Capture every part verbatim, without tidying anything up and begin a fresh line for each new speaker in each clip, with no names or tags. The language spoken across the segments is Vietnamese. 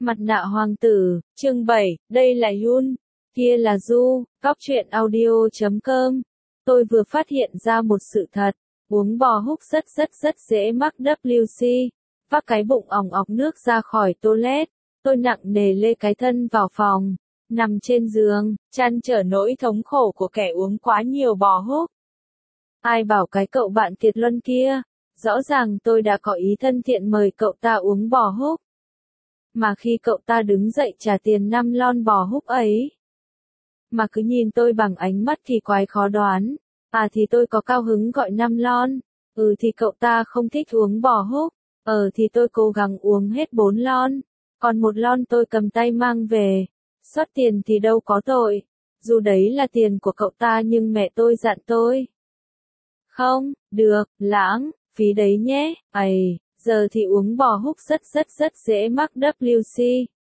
Mặt nạ hoàng tử, chương bảy, đây là Yun, kia là Du, góc truyện audio chấm com. Tôi vừa phát hiện ra một sự thật, uống bò húc rất rất rất dễ mắc W C. Vác cái bụng ỏng ọc nước ra khỏi toilet, tôi nặng nề lê cái thân vào phòng, nằm trên giường, trăn trở nỗi thống khổ của kẻ uống quá nhiều bò húc. Ai bảo cái cậu bạn Kiệt Luân kia, rõ ràng tôi đã có ý thân thiện mời cậu ta uống bò húc. Mà khi cậu ta đứng dậy trả tiền năm lon bò húc ấy, mà cứ nhìn tôi bằng ánh mắt thì quái khó đoán. À thì tôi có cao hứng gọi năm lon, ừ thì cậu ta không thích uống bò húc, ờ thì tôi cố gắng uống hết bốn lon, còn một lon tôi cầm tay mang về. Xót tiền thì đâu có tội, dù đấy là tiền của cậu ta nhưng mẹ tôi dặn tôi. Không, được, lãng, phí đấy nhé, ầy, giờ thì uống bò húc rất rất rất dễ mắc W C.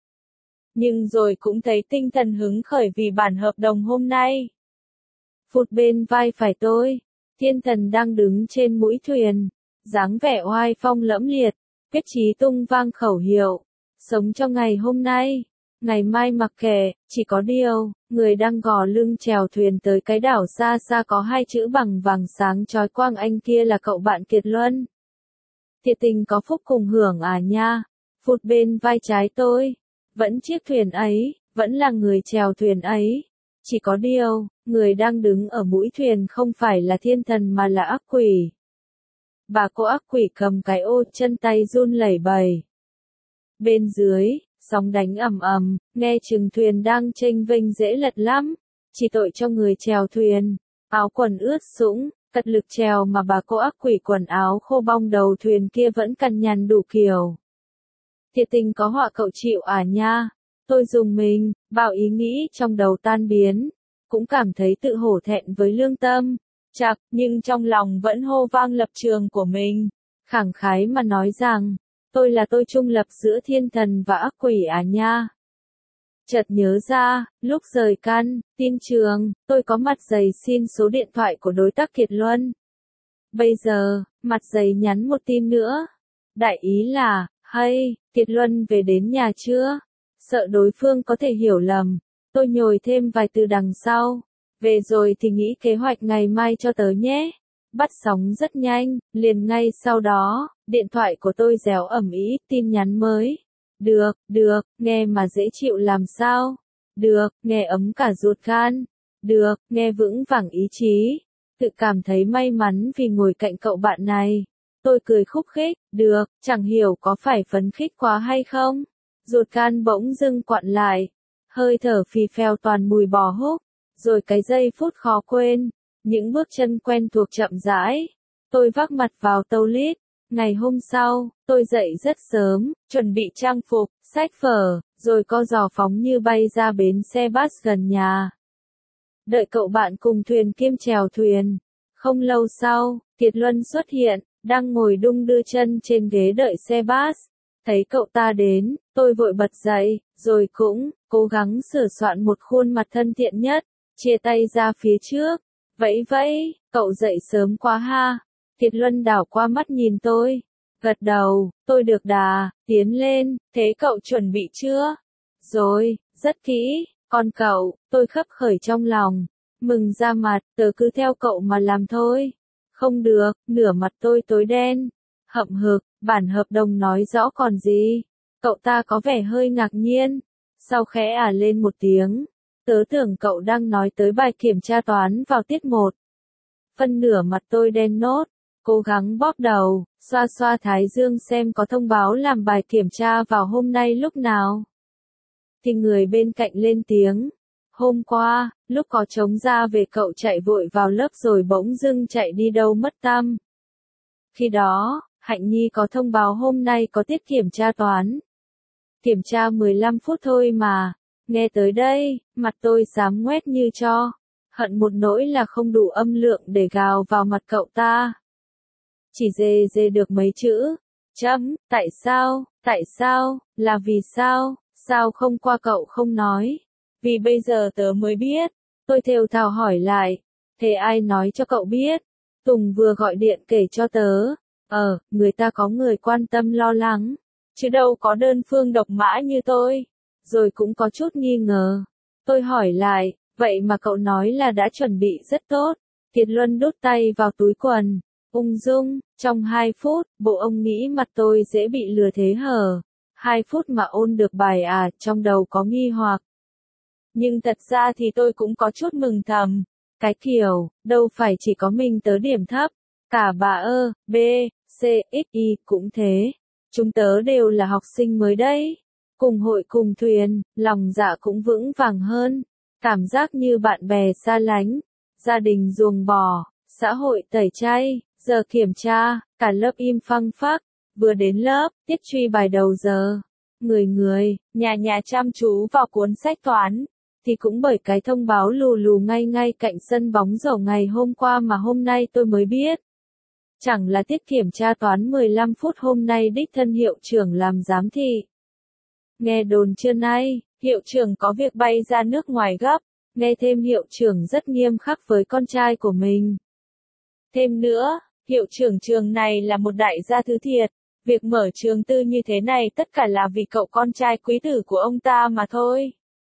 Nhưng rồi cũng thấy tinh thần hứng khởi vì bản hợp đồng hôm nay. Phụt bên vai phải tôi, thiên thần đang đứng trên mũi thuyền, dáng vẻ oai phong lẫm liệt, quyết chí tung vang khẩu hiệu, sống cho ngày hôm nay, ngày mai mặc kệ, chỉ có điều, người đang gò lưng chèo thuyền tới cái đảo xa xa có hai chữ bằng vàng sáng chói quang anh kia là cậu bạn Kiệt Luân. Thiệt tình có phúc cùng hưởng à nha, phụt bên vai trái tôi, vẫn chiếc thuyền ấy, vẫn là người chèo thuyền ấy. Chỉ có điều, người đang đứng ở mũi thuyền không phải là thiên thần mà là ác quỷ. Bà cô ác quỷ cầm cái ô, chân tay run lẩy bẩy. Bên dưới, sóng đánh ầm ầm, nghe chừng thuyền đang chênh vênh dễ lật lắm. Chỉ tội cho người chèo thuyền, áo quần ướt sũng, cật lực chèo mà bà cô ác quỷ quần áo khô bong đầu thuyền kia vẫn cằn nhằn đủ kiểu. Thiệt tình có họa cậu chịu à nha. Tôi dùng mình, bao ý nghĩ trong đầu tan biến, cũng cảm thấy tự hổ thẹn với lương tâm, chạc, nhưng trong lòng vẫn hô vang lập trường của mình, khẳng khái mà nói rằng, tôi là tôi trung lập giữa thiên thần và ác quỷ à nha. Chợt nhớ ra, lúc rời căn, tin trường, tôi có mặt dày xin số điện thoại của đối tác Kiệt Luân. Bây giờ, mặt dày nhắn một tin nữa, đại ý là, hay, Kiệt Luân về đến nhà chưa? Sợ đối phương có thể hiểu lầm, tôi nhồi thêm vài từ đằng sau. Về rồi thì nghĩ kế hoạch ngày mai cho tớ nhé. Bắt sóng rất nhanh, liền ngay sau đó, điện thoại của tôi réo ầm ĩ tin nhắn mới. Được, được, nghe mà dễ chịu làm sao. Được, nghe ấm cả ruột gan. Được, nghe vững vàng ý chí. Tự cảm thấy may mắn vì ngồi cạnh cậu bạn này. Tôi cười khúc khích, được, chẳng hiểu có phải phấn khích quá hay không. Ruột gan bỗng dưng quặn lại, hơi thở phì phèo toàn mùi bò húc, rồi cái giây phút khó quên, những bước chân quen thuộc chậm rãi. Tôi vác mặt vào toilet. Ngày hôm sau, tôi dậy rất sớm, chuẩn bị trang phục, xách vở, rồi co giò phóng như bay ra bến xe bus gần nhà. Đợi cậu bạn cùng thuyền kiêm chèo thuyền. Không lâu sau, Kiệt Luân xuất hiện, đang ngồi đung đưa chân trên ghế đợi xe bus. Thấy cậu ta đến, tôi vội bật dậy, rồi cũng, cố gắng sửa soạn một khuôn mặt thân thiện nhất, chia tay ra phía trước. Vẫy vẫy, cậu dậy sớm quá ha. Kiệt Luân đảo qua mắt nhìn tôi, gật đầu, tôi được đà, tiến lên, thế cậu chuẩn bị chưa? Rồi, rất kỹ, còn cậu, tôi khấp khởi trong lòng, mừng ra mặt, tớ cứ theo cậu mà làm thôi. Không được, nửa mặt tôi tối đen, hậm hực, bản hợp đồng nói rõ còn gì. Cậu ta có vẻ hơi ngạc nhiên, sau khẽ ả lên một tiếng, tớ tưởng cậu đang nói tới bài kiểm tra toán vào tiết một. Phân nửa mặt tôi đen nốt, cố gắng bóp đầu, xoa xoa thái dương xem có thông báo làm bài kiểm tra vào hôm nay lúc nào. Thì người bên cạnh lên tiếng, hôm qua, lúc có trống ra về cậu chạy vội vào lớp rồi bỗng dưng chạy đi đâu mất tăm. Khi đó, Hạnh Nhi có thông báo hôm nay có tiết kiểm tra toán. Kiểm tra mười lăm phút thôi mà. Nghe tới đây, mặt tôi xám ngoét như tro. Hận một nỗi là không đủ âm lượng để gào vào mặt cậu ta. Chỉ dề dề được mấy chữ. Chấm, tại sao, tại sao, là vì sao, sao không qua cậu không nói. Vì bây giờ tớ mới biết. Tôi thều thào hỏi lại. Thế ai nói cho cậu biết? Tùng vừa gọi điện kể cho tớ. Ờ, người ta có người quan tâm lo lắng. chứ đâu có đơn phương độc mã như tôi. Rồi cũng có chút nghi ngờ. Tôi hỏi lại, vậy mà cậu nói là đã chuẩn bị rất tốt. Kiệt Luân đút tay vào túi quần, ung dung, trong hai phút, bộ ông nghĩ mặt tôi dễ bị lừa thế hở. Hai phút mà ôn được bài à, trong đầu có nghi hoặc. Nhưng thật ra thì tôi cũng có chút mừng thầm. Cái kiểu, đâu phải chỉ có mình tớ điểm thấp. Cả bà ơ, B, C, X, Y cũng thế. Chúng tớ đều là học sinh mới đấy. Cùng hội cùng thuyền, lòng dạ cũng vững vàng hơn. Cảm giác như bạn bè xa lánh. Gia đình ruồng bỏ, xã hội tẩy chay, giờ kiểm tra, cả lớp im phăng phắc. Vừa đến lớp, tiết truy bài đầu giờ. Người người, nhà nhà chăm chú vào cuốn sách toán. Thì cũng bởi cái thông báo lù lù ngay ngay cạnh sân bóng rổ ngày hôm qua mà hôm nay tôi mới biết. Chẳng là tiết kiểm tra toán mười lăm phút hôm nay đích thân hiệu trưởng làm giám thị. Nghe đồn trưa nay, hiệu trưởng có việc bay ra nước ngoài gấp, nghe thêm hiệu trưởng rất nghiêm khắc với con trai của mình. Thêm nữa, hiệu trưởng trường này là một đại gia thứ thiệt, việc mở trường tư như thế này tất cả là vì cậu con trai quý tử của ông ta mà thôi.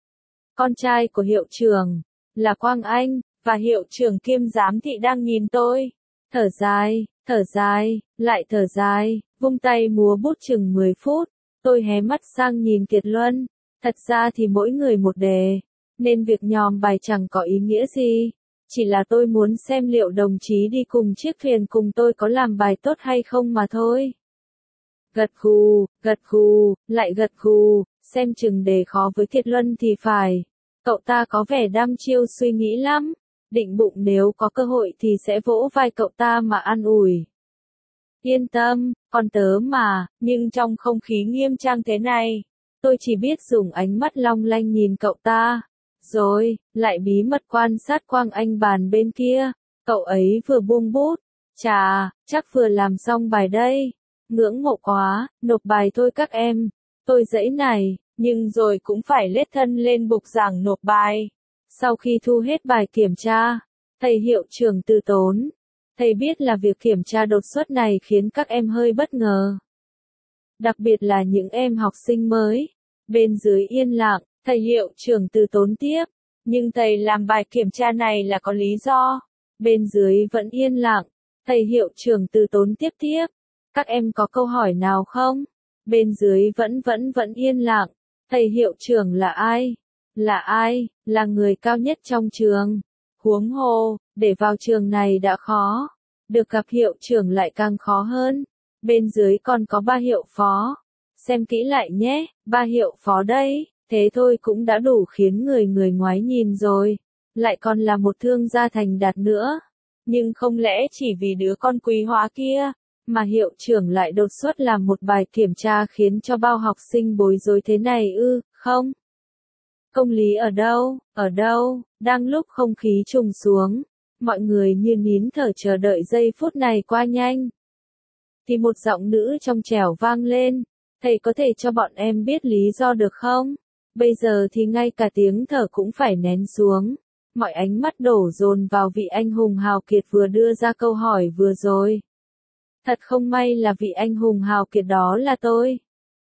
Con trai của hiệu trưởng, là Quang Anh, và hiệu trưởng kiêm giám thị đang nhìn tôi. Thở dài, thở dài, lại thở dài, vung tay múa bút chừng mười phút. Tôi hé mắt sang nhìn Kiệt Luân. Thật ra thì mỗi người một đề, nên việc nhòm bài chẳng có ý nghĩa gì. Chỉ là tôi muốn xem liệu đồng chí đi cùng chiếc thuyền cùng tôi có làm bài tốt hay không mà thôi. Gật gù, gật gù, lại gật gù, xem chừng đề khó với Kiệt Luân thì phải. Cậu ta có vẻ đăm chiêu suy nghĩ lắm, định bụng nếu có cơ hội thì sẽ vỗ vai cậu ta mà an ủi. Yên tâm, con tớ mà, nhưng trong không khí nghiêm trang thế này, tôi chỉ biết dùng ánh mắt long lanh nhìn cậu ta. Rồi, lại bí mật quan sát Quang Anh bàn bên kia, cậu ấy vừa buông bút. Chà, chắc vừa làm xong bài đây. Ngưỡng mộ quá, nộp bài thôi các em. Tôi dãy này, nhưng rồi cũng phải lết thân lên bục giảng nộp bài. Sau khi thu hết bài kiểm tra, thầy hiệu trưởng từ tốn. Thầy biết là việc kiểm tra đột xuất này khiến các em hơi bất ngờ. Đặc biệt là những em học sinh mới. Bên dưới yên lặng, thầy hiệu trưởng từ tốn tiếp. Nhưng thầy làm bài kiểm tra này là có lý do. Bên dưới vẫn yên lặng, thầy hiệu trưởng từ tốn tiếp tiếp. Các em có câu hỏi nào không? Bên dưới vẫn vẫn vẫn yên lặng. Thầy hiệu trưởng là ai? Là ai? Là người cao nhất trong trường. Huống hồ, để vào trường này đã khó. Được gặp hiệu trưởng lại càng khó hơn. Bên dưới còn có ba hiệu phó. Xem kỹ lại nhé, ba hiệu phó đây. Thế thôi cũng đã đủ khiến người người ngoái nhìn rồi. Lại còn là một thương gia thành đạt nữa. Nhưng không lẽ chỉ vì đứa con quý hóa kia, mà hiệu trưởng lại đột xuất làm một bài kiểm tra khiến cho bao học sinh bối rối thế này ư, không? Công lý ở đâu, ở đâu, đang lúc không khí trùng xuống, mọi người như nín thở chờ đợi giây phút này qua nhanh. Thì một giọng nữ trong trẻo vang lên, thầy có thể cho bọn em biết lý do được không? Bây giờ thì ngay cả tiếng thở cũng phải nén xuống. Mọi ánh mắt đổ dồn vào vị anh hùng hào kiệt vừa đưa ra câu hỏi vừa rồi. Thật không may là vị anh hùng hào kiệt đó là tôi.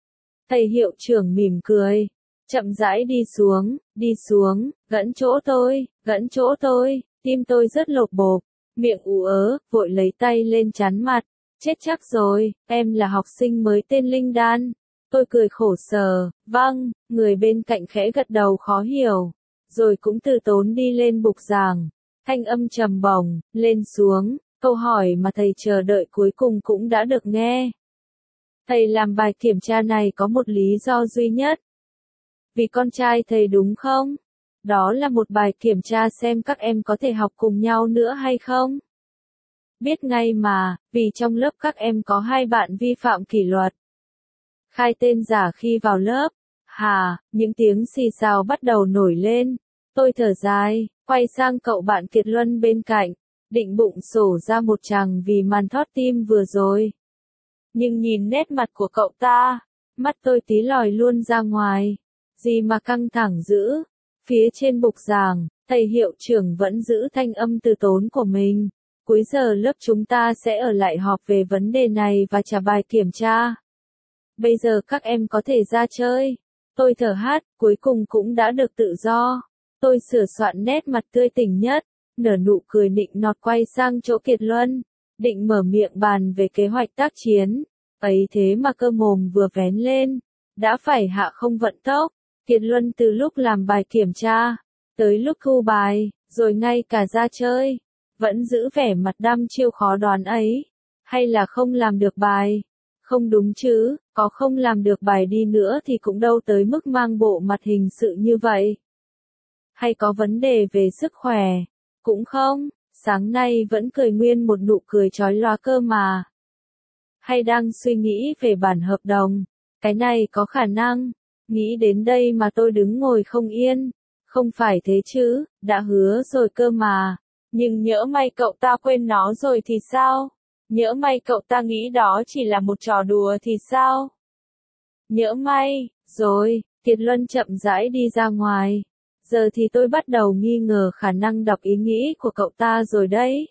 Thầy hiệu trưởng mỉm cười, chậm rãi đi xuống, đi xuống, gẫn chỗ tôi, gẫn chỗ tôi, tim tôi rất lột bột, miệng ú ớ, vội lấy tay lên trán mặt. Chết chắc rồi, em là học sinh mới tên Linh Đan. Tôi cười khổ sở, vâng, người bên cạnh khẽ gật đầu khó hiểu, rồi cũng từ tốn đi lên bục giảng. Thanh âm trầm bổng, lên xuống, câu hỏi mà thầy chờ đợi cuối cùng cũng đã được nghe. Thầy làm bài kiểm tra này có một lý do duy nhất. Vì con trai thầy đúng không? Đó là một bài kiểm tra xem các em có thể học cùng nhau nữa hay không? Biết ngay mà, vì trong lớp các em có hai bạn vi phạm kỷ luật. Khai tên giả khi vào lớp. Hà, những tiếng xì xào bắt đầu nổi lên. Tôi thở dài, quay sang cậu bạn Kiệt Luân bên cạnh, định bụng sổ ra một tràng vì màn thót tim vừa rồi. Nhưng nhìn nét mặt của cậu ta, mắt tôi tí lòi luôn ra ngoài. Gì mà căng thẳng dữ. Phía trên bục giảng, thầy hiệu trưởng vẫn giữ thanh âm từ tốn của mình. Cuối giờ lớp chúng ta sẽ ở lại họp về vấn đề này và trả bài kiểm tra. bây giờ các em có thể ra chơi. Tôi thở hắt, cuối cùng cũng đã được tự do. Tôi sửa soạn nét mặt tươi tỉnh nhất, nở nụ cười nịnh nọt quay sang chỗ Kiệt Luân, định mở miệng bàn về kế hoạch tác chiến. Ấy thế mà cơ mồm vừa vén lên, đã phải hạ không vận tốc. Kiệt Luân từ lúc làm bài kiểm tra, tới lúc thu bài, rồi ngay cả ra chơi, vẫn giữ vẻ mặt đăm chiêu khó đoán ấy. Hay là không làm được bài? Không đúng chứ, có không làm được bài đi nữa thì cũng đâu tới mức mang bộ mặt hình sự như vậy. Hay có vấn đề về sức khỏe? Cũng không, sáng nay vẫn cười nguyên một nụ cười chói lóa cơ mà. Hay đang suy nghĩ về bản hợp đồng? Cái này có khả năng. Nghĩ đến đây mà tôi đứng ngồi không yên. Không phải thế chứ, đã hứa rồi cơ mà. Nhưng nhỡ may cậu ta quên nó rồi thì sao? Nhỡ may cậu ta nghĩ đó chỉ là một trò đùa thì sao? Nhỡ may, rồi, Kiệt Luân chậm rãi đi ra ngoài. Giờ thì tôi bắt đầu nghi ngờ khả năng đọc ý nghĩ của cậu ta rồi đấy.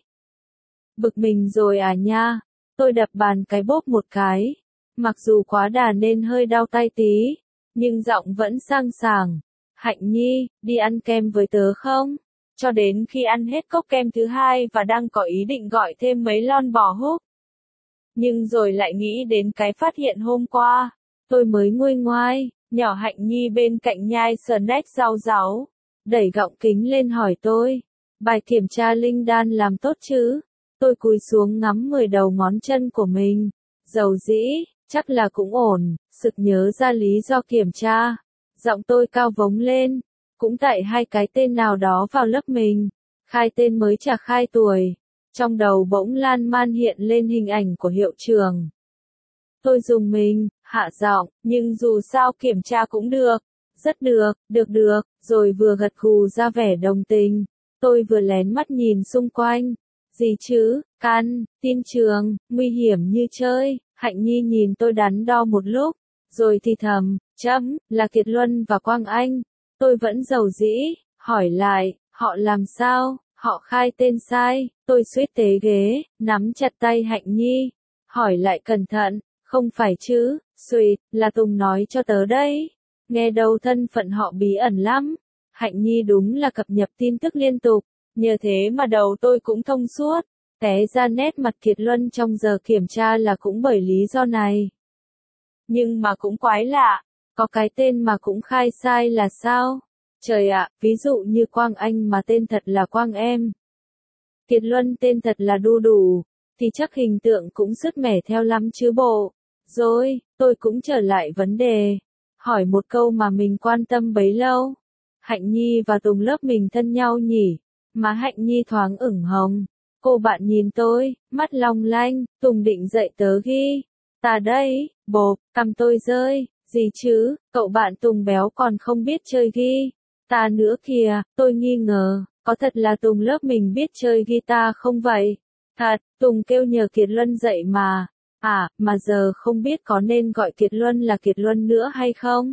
Bực mình rồi à nha, tôi đập bàn cái bốp một cái. Mặc dù quá đà nên hơi đau tay tí, nhưng giọng vẫn sang sảng. Hạnh Nhi, đi ăn kem với tớ không? Cho đến khi ăn hết cốc kem thứ hai và đang có ý định gọi thêm mấy lon bò húc. Nhưng rồi lại nghĩ đến cái phát hiện hôm qua. Tôi mới nguôi ngoai, nhỏ Hạnh Nhi bên cạnh nhai snack rau ráu. Đẩy gọng kính lên hỏi tôi. Bài kiểm tra linh đan làm tốt chứ? Tôi cúi xuống ngắm mười đầu ngón chân của mình. Dầu dĩ, chắc là cũng ổn, sực nhớ ra lý do kiểm tra. Giọng tôi cao vống lên. Cũng tại hai cái tên nào đó vào lớp mình. Khai tên mới chả khai tuổi. Trong đầu bỗng lan man hiện lên hình ảnh của hiệu trưởng. Tôi dùng mình, hạ giọng, nhưng dù sao kiểm tra cũng được. Rất được, được được, rồi vừa gật gù ra vẻ đồng tình. Tôi vừa lén mắt nhìn xung quanh. Gì chứ, căn, tin trường, nguy hiểm như chơi. Hạnh Nhi nhìn tôi đắn đo một lúc. Rồi thì thầm, chấm, là Kiệt Luân và Quang Anh. Tôi vẫn giàu dĩ, hỏi lại, họ làm sao, họ khai tên sai. Tôi suýt tế ghế, nắm chặt tay Hạnh Nhi. Hỏi lại cẩn thận, không phải chứ, suýt, là Tùng nói cho tớ đấy. Nghe đầu thân phận họ bí ẩn lắm. Hạnh Nhi đúng là cập nhật tin tức liên tục. Nhờ thế mà đầu tôi cũng thông suốt. Té ra nét mặt Kiệt Luân trong giờ kiểm tra là cũng bởi lý do này. Nhưng mà cũng quái lạ. Có cái tên mà cũng khai sai là sao? Trời ạ, ví dụ như Quang Anh mà tên thật là Quang Em. Kiệt Luân tên thật là Đu Đủ. Thì chắc hình tượng cũng sứt mẻ theo lắm chứ bộ. Rồi, tôi cũng trở lại vấn đề. Hỏi một câu mà mình quan tâm bấy lâu. Hạnh Nhi và Tùng lớp mình thân nhau nhỉ? Má Hạnh Nhi thoáng ửng hồng. Cô bạn nhìn tôi, mắt long lanh, Tùng định dạy tớ ghi. Ta đây, bộp, cằm tôi rơi. Gì chứ, cậu bạn Tùng béo còn không biết chơi ghi. Ta nữa kìa, tôi nghi ngờ, có thật là Tùng lớp mình biết chơi guitar không vậy? Thật, Tùng kêu nhờ Kiệt Luân dạy mà. À, mà giờ không biết có nên gọi Kiệt Luân là Kiệt Luân nữa hay không?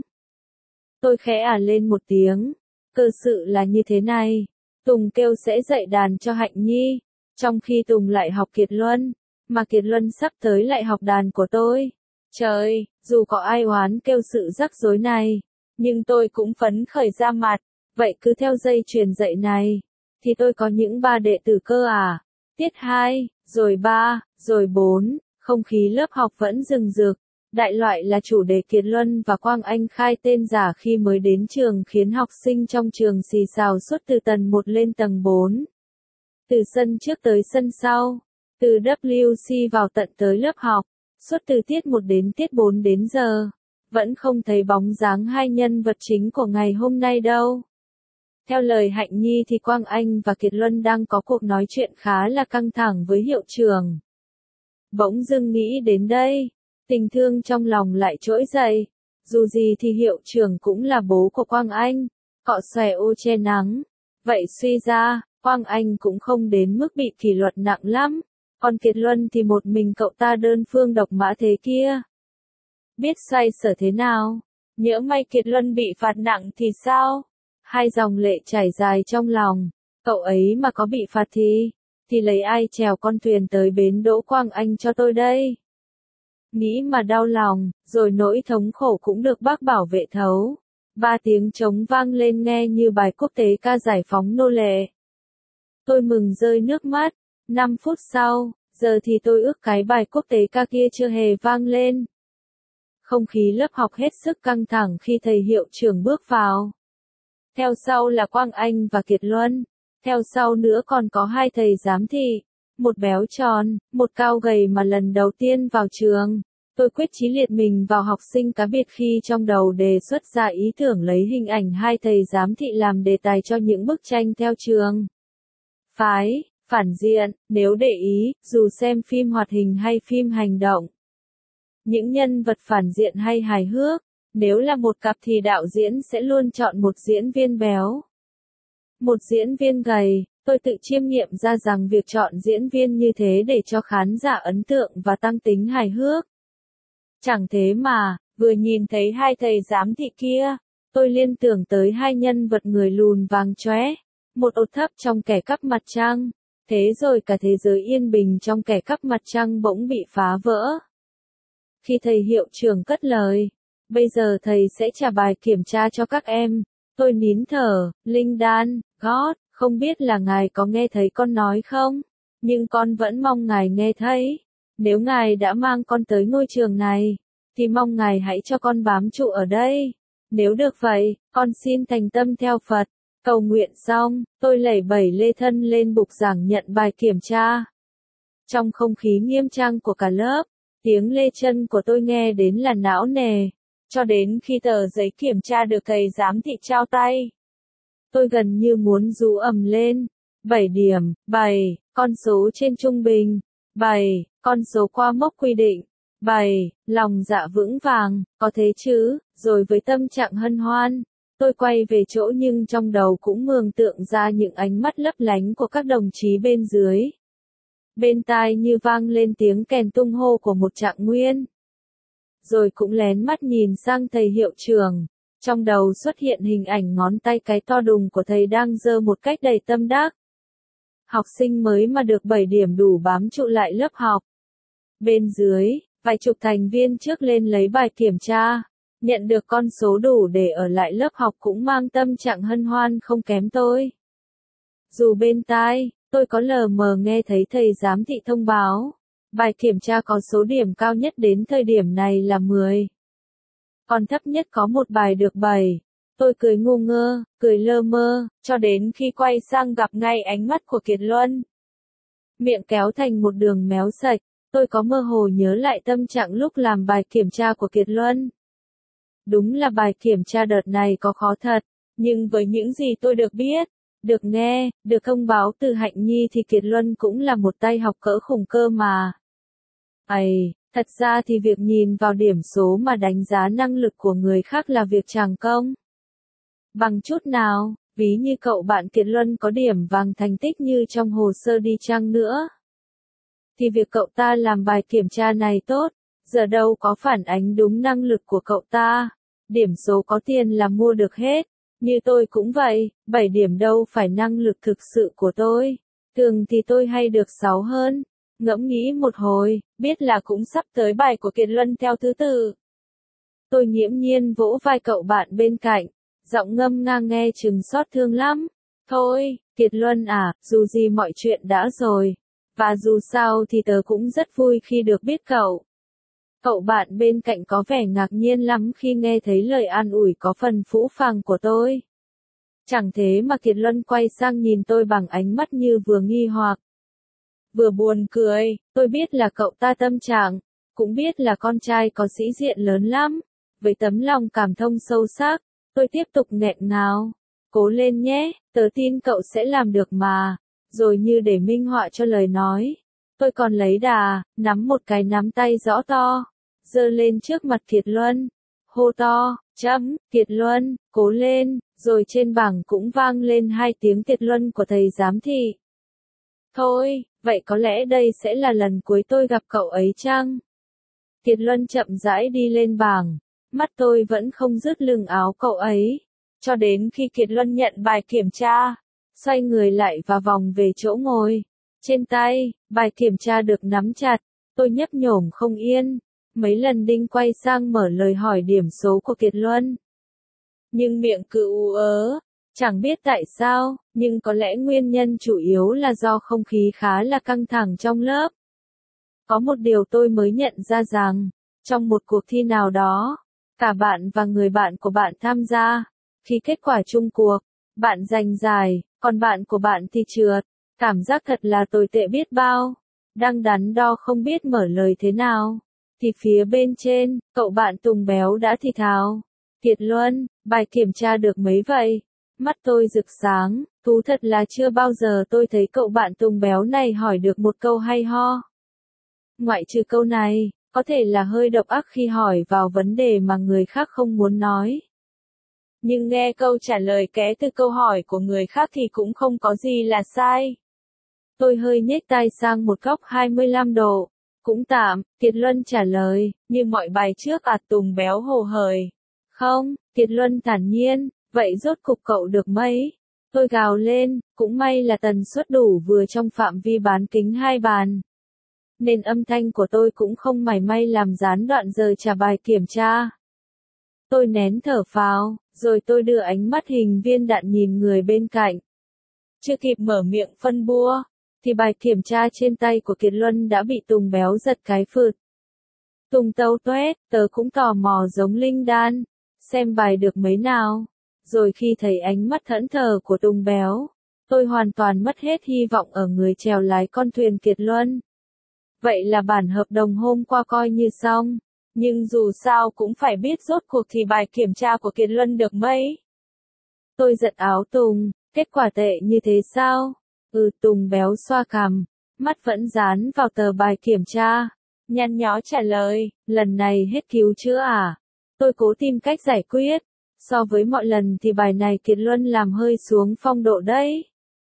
Tôi khẽ à lên một tiếng. Cơ sự là như thế này. Tùng kêu sẽ dạy đàn cho Hạnh Nhi. Trong khi Tùng lại học Kiệt Luân. Mà Kiệt Luân sắp tới lại học đàn của tôi. Trời, dù có ai oán kêu sự rắc rối này. Nhưng tôi cũng phấn khởi ra mặt. Vậy cứ theo dây chuyền dạy này. Thì tôi có những ba đệ tử cơ à. Tiết hai, rồi ba, rồi bốn. Không khí lớp học vẫn rừng rực. Đại loại là chủ đề Kiệt Luân và Quang Anh khai tên giả khi mới đến trường khiến học sinh trong trường xì xào suốt từ tầng một lên tầng bốn. Từ sân trước tới sân sau. Từ W C vào tận tới lớp học. Suốt từ tiết một đến tiết bốn đến giờ. Vẫn không thấy bóng dáng hai nhân vật chính của ngày hôm nay đâu. Theo lời Hạnh Nhi thì Quang Anh và Kiệt Luân đang có cuộc nói chuyện khá là căng thẳng với hiệu trưởng. Bỗng dưng nghĩ đến đây. Tình thương trong lòng lại trỗi dậy. Dù gì thì hiệu trưởng cũng là bố của Quang Anh. Cọ xòe ô che nắng. Vậy suy ra, Quang Anh cũng không đến mức bị kỷ luật nặng lắm. Còn Kiệt Luân thì một mình cậu ta đơn phương độc mã thế kia. Biết xoay sở thế nào? Nhỡ may Kiệt Luân bị phạt nặng thì sao? Hai dòng lệ chảy dài trong lòng. Cậu ấy mà có bị phạt thì, thì lấy ai chèo con thuyền tới bến đỗ Quang Anh cho tôi đây? Nghĩ mà đau lòng, rồi nỗi thống khổ cũng được bác bảo vệ thấu. Ba tiếng trống vang lên nghe như bài quốc tế ca giải phóng nô lệ. Tôi mừng rơi nước mắt. Năm phút sau, giờ thì tôi ước cái bài quốc tế ca kia chưa hề vang lên. Không khí lớp học hết sức căng thẳng khi thầy hiệu trưởng bước vào. Theo sau là Quang Anh và Kiệt Luân. Theo sau nữa còn có hai thầy giám thị. Một béo tròn, một cao gầy mà lần đầu tiên vào trường. Tôi quyết chí liệt mình vào học sinh cá biệt khi trong đầu đề xuất ra ý tưởng lấy hình ảnh hai thầy giám thị làm đề tài cho những bức tranh theo trường. Phái, phản diện, nếu để ý, dù xem phim hoạt hình hay phim hành động. Những nhân vật phản diện hay hài hước, nếu là một cặp thì đạo diễn sẽ luôn chọn một diễn viên béo. Một diễn viên gầy, tôi tự chiêm nghiệm ra rằng việc chọn diễn viên như thế để cho khán giả ấn tượng và tăng tính hài hước. Chẳng thế mà, vừa nhìn thấy hai thầy giám thị kia, tôi liên tưởng tới hai nhân vật người lùn vàng chóe, một ột thấp trong kẻ cắp mặt trăng, thế rồi cả thế giới yên bình trong kẻ cắp mặt trăng bỗng bị phá vỡ. Khi thầy hiệu trưởng cất lời, bây giờ thầy sẽ trả bài kiểm tra cho các em, tôi nín thở, Linh Đan, God, không biết là ngài có nghe thấy con nói không, nhưng con vẫn mong ngài nghe thấy. Nếu ngài đã mang con tới ngôi trường này, thì mong ngài hãy cho con bám trụ ở đây. Nếu được vậy, con xin thành tâm theo Phật. Cầu nguyện xong, tôi lẩy bẩy lê thân lên bục giảng nhận bài kiểm tra. Trong không khí nghiêm trang của cả lớp, tiếng lê chân của tôi nghe đến là não nề, cho đến khi tờ giấy kiểm tra được thầy giám thị trao tay. Tôi gần như muốn rú ầm lên. bảy điểm, bảy, con số trên trung bình. bảy, con số qua mốc quy định. bảy, lòng dạ vững vàng, có thế chứ, rồi với tâm trạng hân hoan, tôi quay về chỗ nhưng trong đầu cũng mường tượng ra những ánh mắt lấp lánh của các đồng chí bên dưới. Bên tai như vang lên tiếng kèn tung hô của một trạng nguyên. Rồi cũng lén mắt nhìn sang thầy hiệu trưởng, trong đầu xuất hiện hình ảnh ngón tay cái to đùng của thầy đang giơ một cách đầy tâm đắc. Học sinh mới mà được bảy điểm đủ bám trụ lại lớp học. Bên dưới, vài chục thành viên trước lên lấy bài kiểm tra, nhận được con số đủ để ở lại lớp học cũng mang tâm trạng hân hoan không kém tôi. Dù bên tai, tôi có lờ mờ nghe thấy thầy giám thị thông báo, bài kiểm tra có số điểm cao nhất đến thời điểm này là mười. Còn thấp nhất có một bài được bảy. Tôi cười ngu ngơ, cười lơ mơ, cho đến khi quay sang gặp ngay ánh mắt của Kiệt Luân. Miệng kéo thành một đường méo sạch, tôi có mơ hồ nhớ lại tâm trạng lúc làm bài kiểm tra của Kiệt Luân. Đúng là bài kiểm tra đợt này có khó thật, nhưng với những gì tôi được biết, được nghe, được thông báo từ Hạnh Nhi thì Kiệt Luân cũng là một tay học cỡ khủng cơ mà. Ây, thật ra thì việc nhìn vào điểm số mà đánh giá năng lực của người khác là việc chẳng công bằng chút nào, ví như cậu bạn Kiệt Luân có điểm vàng thành tích như trong hồ sơ đi chăng nữa. Thì việc cậu ta làm bài kiểm tra này tốt, giờ đâu có phản ánh đúng năng lực của cậu ta. Điểm số có tiền là mua được hết, như tôi cũng vậy, bảy điểm đâu phải năng lực thực sự của tôi. Thường thì tôi hay được sáu hơn. Ngẫm nghĩ một hồi, biết là cũng sắp tới bài của Kiệt Luân theo thứ tự. Tôi nghiễm nhiên vỗ vai cậu bạn bên cạnh, giọng ngâm nga nghe chừng xót thương lắm. Thôi, Kiệt Luân à, dù gì mọi chuyện đã rồi. Và dù sao thì tớ cũng rất vui khi được biết cậu. Cậu bạn bên cạnh có vẻ ngạc nhiên lắm khi nghe thấy lời an ủi có phần phũ phàng của tôi. Chẳng thế mà Kiệt Luân quay sang nhìn tôi bằng ánh mắt như vừa nghi hoặc, vừa buồn cười. Tôi biết là cậu ta tâm trạng, cũng biết là con trai có sĩ diện lớn lắm. Với tấm lòng cảm thông sâu sắc, tôi tiếp tục nghẹn ngào. Cố lên nhé, tớ tin cậu sẽ làm được mà. Rồi như để minh họa cho lời nói, tôi còn lấy đà, nắm một cái nắm tay rõ to, giơ lên trước mặt Kiệt Luân, hô to, chấm, Kiệt Luân, cố lên, rồi trên bảng cũng vang lên hai tiếng Kiệt Luân của thầy giám thị. Thôi, vậy có lẽ đây sẽ là lần cuối tôi gặp cậu ấy chăng? Kiệt Luân chậm rãi đi lên bảng, mắt tôi vẫn không dứt lưng áo cậu ấy, cho đến khi Kiệt Luân nhận bài kiểm tra, xoay người lại và vòng về chỗ ngồi. Trên tay, bài kiểm tra được nắm chặt, tôi nhấp nhổm không yên. Mấy lần Đinh quay sang mở lời hỏi điểm số của Kiệt Luân. Nhưng miệng cứ ú ớ, chẳng biết tại sao, nhưng có lẽ nguyên nhân chủ yếu là do không khí khá là căng thẳng trong lớp. Có một điều tôi mới nhận ra rằng, trong một cuộc thi nào đó, cả bạn và người bạn của bạn tham gia, khi kết quả chung cuộc, bạn giành giải, còn bạn của bạn thì trượt. Cảm giác thật là tồi tệ biết bao. Đang đắn đo không biết mở lời thế nào. Thì phía bên trên, cậu bạn Tùng Béo đã thì thào. Kiệt Luân, bài kiểm tra được mấy vậy? Mắt tôi rực sáng, thú thật là chưa bao giờ tôi thấy cậu bạn Tùng Béo này hỏi được một câu hay ho. Ngoại trừ câu này, có thể là hơi độc ác khi hỏi vào vấn đề mà người khác không muốn nói. Nhưng nghe câu trả lời ké từ câu hỏi của người khác thì cũng không có gì là sai. Tôi hơi nhếch tai sang một góc hai mươi lăm độ. Cũng tạm, Kiệt Luân trả lời, như mọi bài trước ạt Tùng Béo hồ hởi. Không, Kiệt Luân thản nhiên, vậy rốt cục cậu được mấy? Tôi gào lên, cũng may là tần suất đủ vừa trong phạm vi bán kính hai bàn. Nên âm thanh của tôi cũng không mảy may làm gián đoạn giờ trả bài kiểm tra. Tôi nén thở phào, rồi tôi đưa ánh mắt hình viên đạn nhìn người bên cạnh. Chưa kịp mở miệng phân bua, thì bài kiểm tra trên tay của Kiệt Luân đã bị Tùng Béo giật cái phượt. Tùng tâu tuét, tớ cũng tò mò giống Linh Đan, xem bài được mấy nào. Rồi khi thấy ánh mắt thẫn thờ của Tùng Béo, tôi hoàn toàn mất hết hy vọng ở người chèo lái con thuyền Kiệt Luân. Vậy là bản hợp đồng hôm qua coi như xong. Nhưng dù sao cũng phải biết rốt cuộc thì bài kiểm tra của Kiệt Luân được mấy. Tôi giật áo Tùng, kết quả tệ như thế sao? Ừ, Tùng Béo xoa cằm, mắt vẫn dán vào tờ bài kiểm tra. Nhăn nhó trả lời, lần này hết cứu chữa à? Tôi cố tìm cách giải quyết. So với mọi lần thì bài này Kiệt Luân làm hơi xuống phong độ đấy.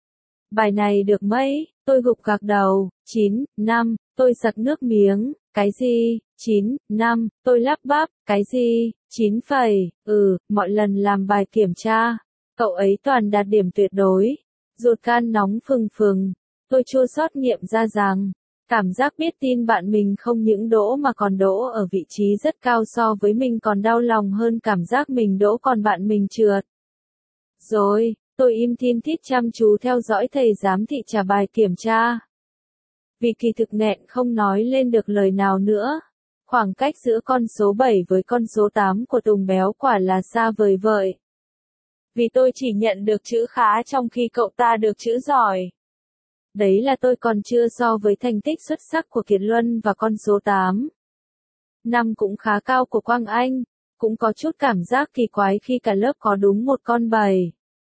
Bài này được mấy? Tôi gục gạc đầu, chín, năm, tôi sặc nước miếng, cái gì? chín, năm, tôi lắp bắp, cái gì? chín phẩy, ừ, mọi lần làm bài kiểm tra, cậu ấy toàn đạt điểm tuyệt đối. Ruột gan nóng phừng phừng, tôi chua xót nghiệm ra rằng, cảm giác biết tin bạn mình không những đỗ mà còn đỗ ở vị trí rất cao so với mình còn đau lòng hơn cảm giác mình đỗ còn bạn mình trượt. Rồi, tôi im thin thít chăm chú theo dõi thầy giám thị trả bài kiểm tra. Vì kỳ thực nghẹn không nói lên được lời nào nữa. Khoảng cách giữa con số bảy với con số tám của Tùng Béo quả là xa vời vợi. Vì tôi chỉ nhận được chữ khá trong khi cậu ta được chữ giỏi. Đấy là tôi còn chưa so với thành tích xuất sắc của Kiệt Luân và con số tám. Năm cũng khá cao của Quang Anh, cũng có chút cảm giác kỳ quái khi cả lớp có đúng một con bảy.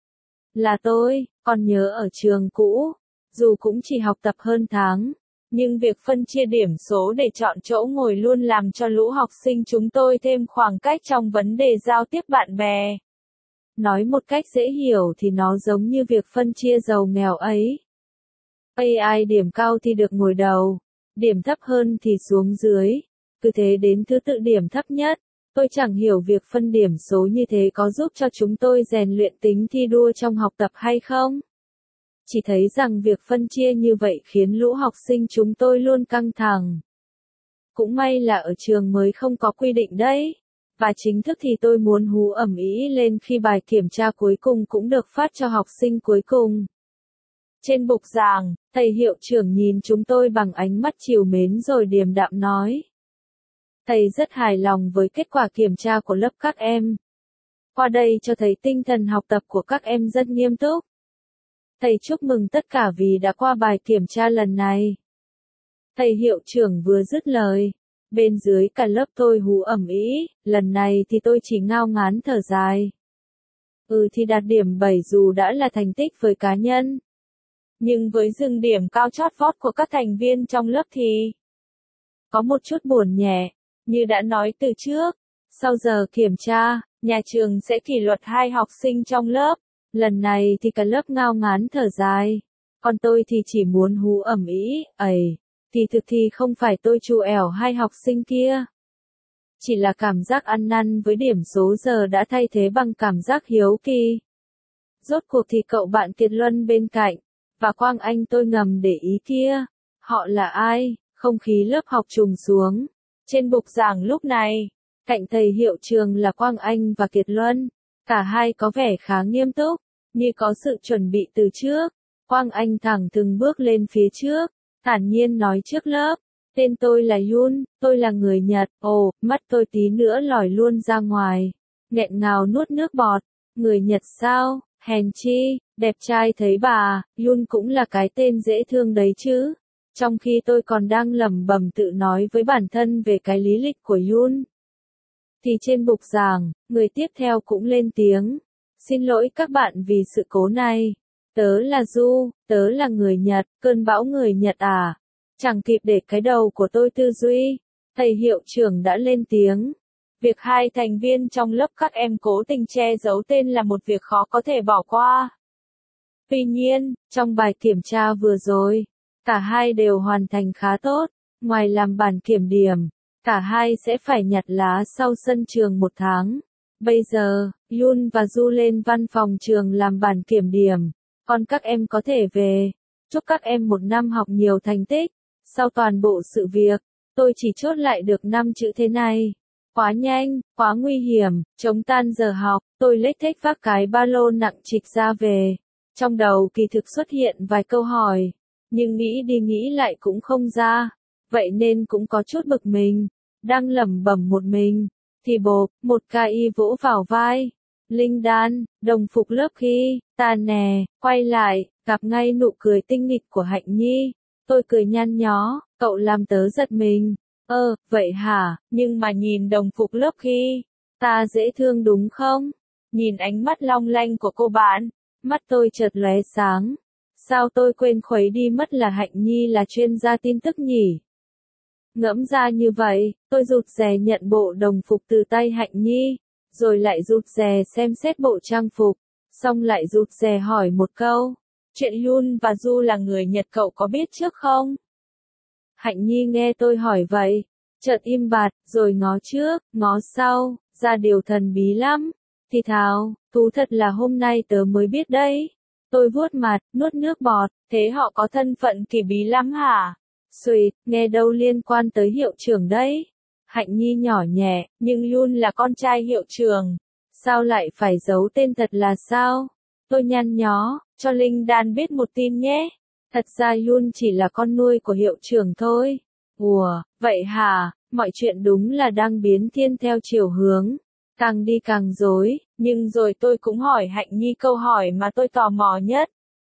Là tôi, còn nhớ ở trường cũ, dù cũng chỉ học tập hơn tháng. Nhưng việc phân chia điểm số để chọn chỗ ngồi luôn làm cho lũ học sinh chúng tôi thêm khoảng cách trong vấn đề giao tiếp bạn bè. Nói một cách dễ hiểu thì nó giống như việc phân chia giàu nghèo ấy. a i điểm cao thì được ngồi đầu, điểm thấp hơn thì xuống dưới, cứ thế đến thứ tự điểm thấp nhất. Tôi chẳng hiểu việc phân điểm số như thế có giúp cho chúng tôi rèn luyện tính thi đua trong học tập hay không. Chỉ thấy rằng việc phân chia như vậy khiến lũ học sinh chúng tôi luôn căng thẳng. Cũng may là ở trường mới không có quy định đấy. Và chính thức thì tôi muốn hú ầm ĩ lên khi bài kiểm tra cuối cùng cũng được phát cho học sinh cuối cùng. Trên bục giảng, thầy hiệu trưởng nhìn chúng tôi bằng ánh mắt trìu mến rồi điềm đạm nói. Thầy rất hài lòng với kết quả kiểm tra của lớp các em. Qua đây cho thấy tinh thần học tập của các em rất nghiêm túc. Thầy chúc mừng tất cả vì đã qua bài kiểm tra lần này. Thầy hiệu trưởng vừa dứt lời. Bên dưới cả lớp tôi hú ầm ĩ, lần này thì tôi chỉ ngao ngán thở dài. Ừ thì đạt điểm bảy dù đã là thành tích với cá nhân. Nhưng với dừng điểm cao chót vót của các thành viên trong lớp thì có một chút buồn nhẹ, như đã nói từ trước. Sau giờ kiểm tra, nhà trường sẽ kỷ luật hai học sinh trong lớp. Lần này thì cả lớp ngao ngán thở dài. Còn tôi thì chỉ muốn hú ầm ĩ, ầy. Thì thực thì không phải tôi trù ẻo hai học sinh kia. Chỉ là cảm giác ăn năn với điểm số giờ đã thay thế bằng cảm giác hiếu kỳ. Rốt cuộc thì cậu bạn Kiệt Luân bên cạnh, và Quang Anh tôi ngầm để ý kia. Họ là ai? Không khí lớp học trùng xuống. Trên bục giảng lúc này, cạnh thầy hiệu trường là Quang Anh và Kiệt Luân. Cả hai có vẻ khá nghiêm túc, như có sự chuẩn bị từ trước. Quang Anh thẳng từng bước lên phía trước, thản nhiên nói trước lớp. Tên tôi là Yun, tôi là người Nhật. Ồ, mắt tôi tí nữa lòi luôn ra ngoài. Nghẹn ngào nuốt nước bọt. Người Nhật sao? Hèn chi, đẹp trai thấy bà, Yun cũng là cái tên dễ thương đấy chứ. Trong khi tôi còn đang lẩm bẩm tự nói với bản thân về cái lý lịch của Yun, thì trên bục giảng, người tiếp theo cũng lên tiếng. Xin lỗi các bạn vì sự cố này. Tớ là Du, tớ là người Nhật, cơn bão người Nhật à? Chẳng kịp để cái đầu của tôi tư duy. Thầy hiệu trưởng đã lên tiếng. Việc hai thành viên trong lớp các em cố tình che giấu tên là một việc khó có thể bỏ qua. Tuy nhiên, trong bài kiểm tra vừa rồi, cả hai đều hoàn thành khá tốt. Ngoài làm bản kiểm điểm, cả hai sẽ phải nhặt lá sau sân trường một tháng. Bây giờ, Yun và Du lên văn phòng trường làm bản kiểm điểm. Còn các em có thể về. Chúc các em một năm học nhiều thành tích. Sau toàn bộ sự việc, tôi chỉ chốt lại được năm chữ thế này. Quá nhanh, quá nguy hiểm, chống tan giờ học, tôi lếch thếch vác cái ba lô nặng trịch ra về. Trong đầu kỳ thực xuất hiện vài câu hỏi, nhưng nghĩ đi nghĩ lại cũng không ra, vậy nên cũng có chút bực mình. Đang lẩm bẩm một mình, thì bộp, một cái y vỗ vào vai. Linh Đan, đồng phục lớp khi, ta nè, quay lại, gặp ngay nụ cười tinh nghịch của Hạnh Nhi. Tôi cười nhăn nhó, cậu làm tớ giật mình. Ơ, vậy hả, nhưng mà nhìn đồng phục lớp khi, ta dễ thương đúng không? Nhìn ánh mắt long lanh của cô bạn, mắt tôi chợt lóe sáng. Sao tôi quên khuấy đi mất là Hạnh Nhi là chuyên gia tin tức nhỉ? Ngẫm ra như vậy, tôi rụt rè nhận bộ đồng phục từ tay Hạnh Nhi, rồi lại rụt rè xem xét bộ trang phục, xong lại rụt rè hỏi một câu. Chuyện Yun và Du là người Nhật cậu có biết trước không? Hạnh Nhi nghe tôi hỏi vậy, chợt im bặt, rồi ngó trước, ngó sau, ra điều thần bí lắm. Thì thào, thú thật là hôm nay tớ mới biết đấy. Tôi vuốt mặt, nuốt nước bọt, thế họ có thân phận kỳ bí lắm hả? Xùi, nghe đâu liên quan tới hiệu trưởng đấy. Hạnh Nhi nhỏ nhẹ, nhưng Yun là con trai hiệu trưởng. Sao lại phải giấu tên thật là sao? Tôi nhăn nhó, cho Linh Đan biết một tin nhé. Thật ra Yun chỉ là con nuôi của hiệu trưởng thôi. Ủa, vậy hả? Mọi chuyện đúng là đang biến thiên theo chiều hướng. Càng đi càng rối, nhưng rồi tôi cũng hỏi Hạnh Nhi câu hỏi mà tôi tò mò nhất.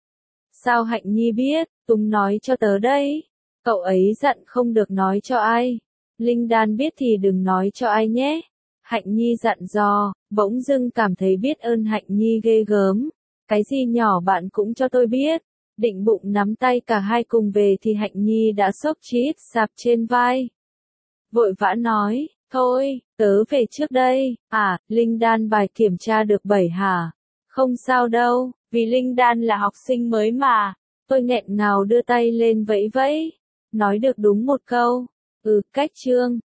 Sao Hạnh Nhi biết? Tùng nói cho tớ đây. Cậu ấy dặn không được nói cho ai. Linh Đan biết thì đừng nói cho ai nhé. Hạnh Nhi dặn dò, bỗng dưng cảm thấy biết ơn Hạnh Nhi ghê gớm. Cái gì nhỏ bạn cũng cho tôi biết. Định bụng nắm tay cả hai cùng về thì Hạnh Nhi đã xốc chít sạp trên vai. Vội vã nói, thôi, tớ về trước đây. À, Linh Đan bài kiểm tra được bảy hả? Không sao đâu, vì Linh Đan là học sinh mới mà. Tôi nghẹn ngào đưa tay lên vẫy vẫy. Nói được đúng một câu. Ừ, cách chương.